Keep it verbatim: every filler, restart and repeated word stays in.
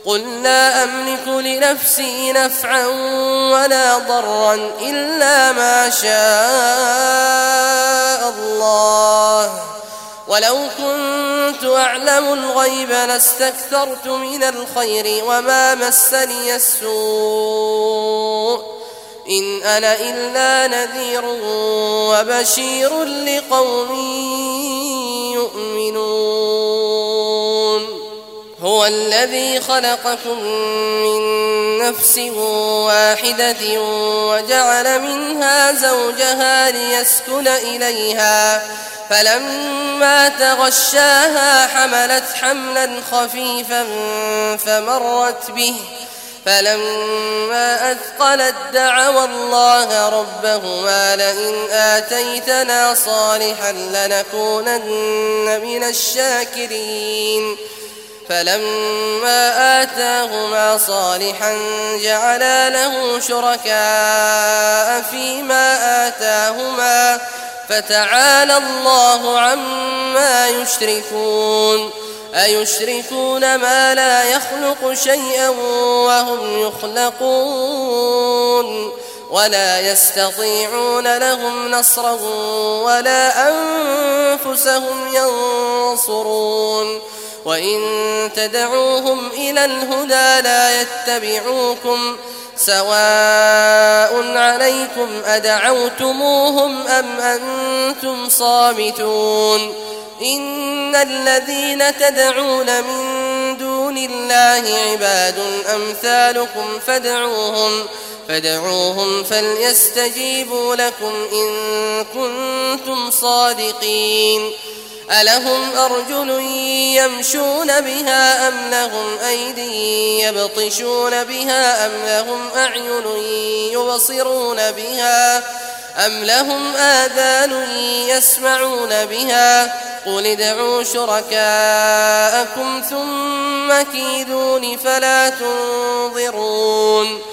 قل لا أملك لنفسي نفعا ولا ضرا إلا ما شاء الله، ولو كنت أعلم الغيب لاستكثرت من الخير وما مسني السوء، إن أنا إلا نذير وبشير لقوم يؤمنون. هو الذي خلقكم من نفس واحدة وجعل منها زوجها ليسكن إليها، فلما تغشاها حملت حملا خفيفا فمرت به، فلما أثقلت دعوا الله ربهما لئن آتيتنا صالحا لنكونن من الشاكرين، فلما آتاهما صالحا جعلا له شركاء فيما آتاهما، فتعالى الله عما يشركون. أيشركون ما لا يخلق شيئا وهم يخلقون، ولا يستطيعون لهم نصرا ولا أنفسهم ينصرون، وإن تدعوهم إلى الهدى لا يتبعوكم، سواء عليكم أدعوتموهم أم أنتم صامتون. إن الذين تدعون من دون الله عباد أمثالكم فادعوهم فادعوهم فليستجيبوا لكم إن كنتم صادقين. ألهم أرجل يمشون بها أم لهم أيدي يبطشون بها أم لهم أعين يبصرون بها أم لهم آذان يسمعون بها؟ قل ادعوا شركاءكم ثم كيدون فلا تنظرون.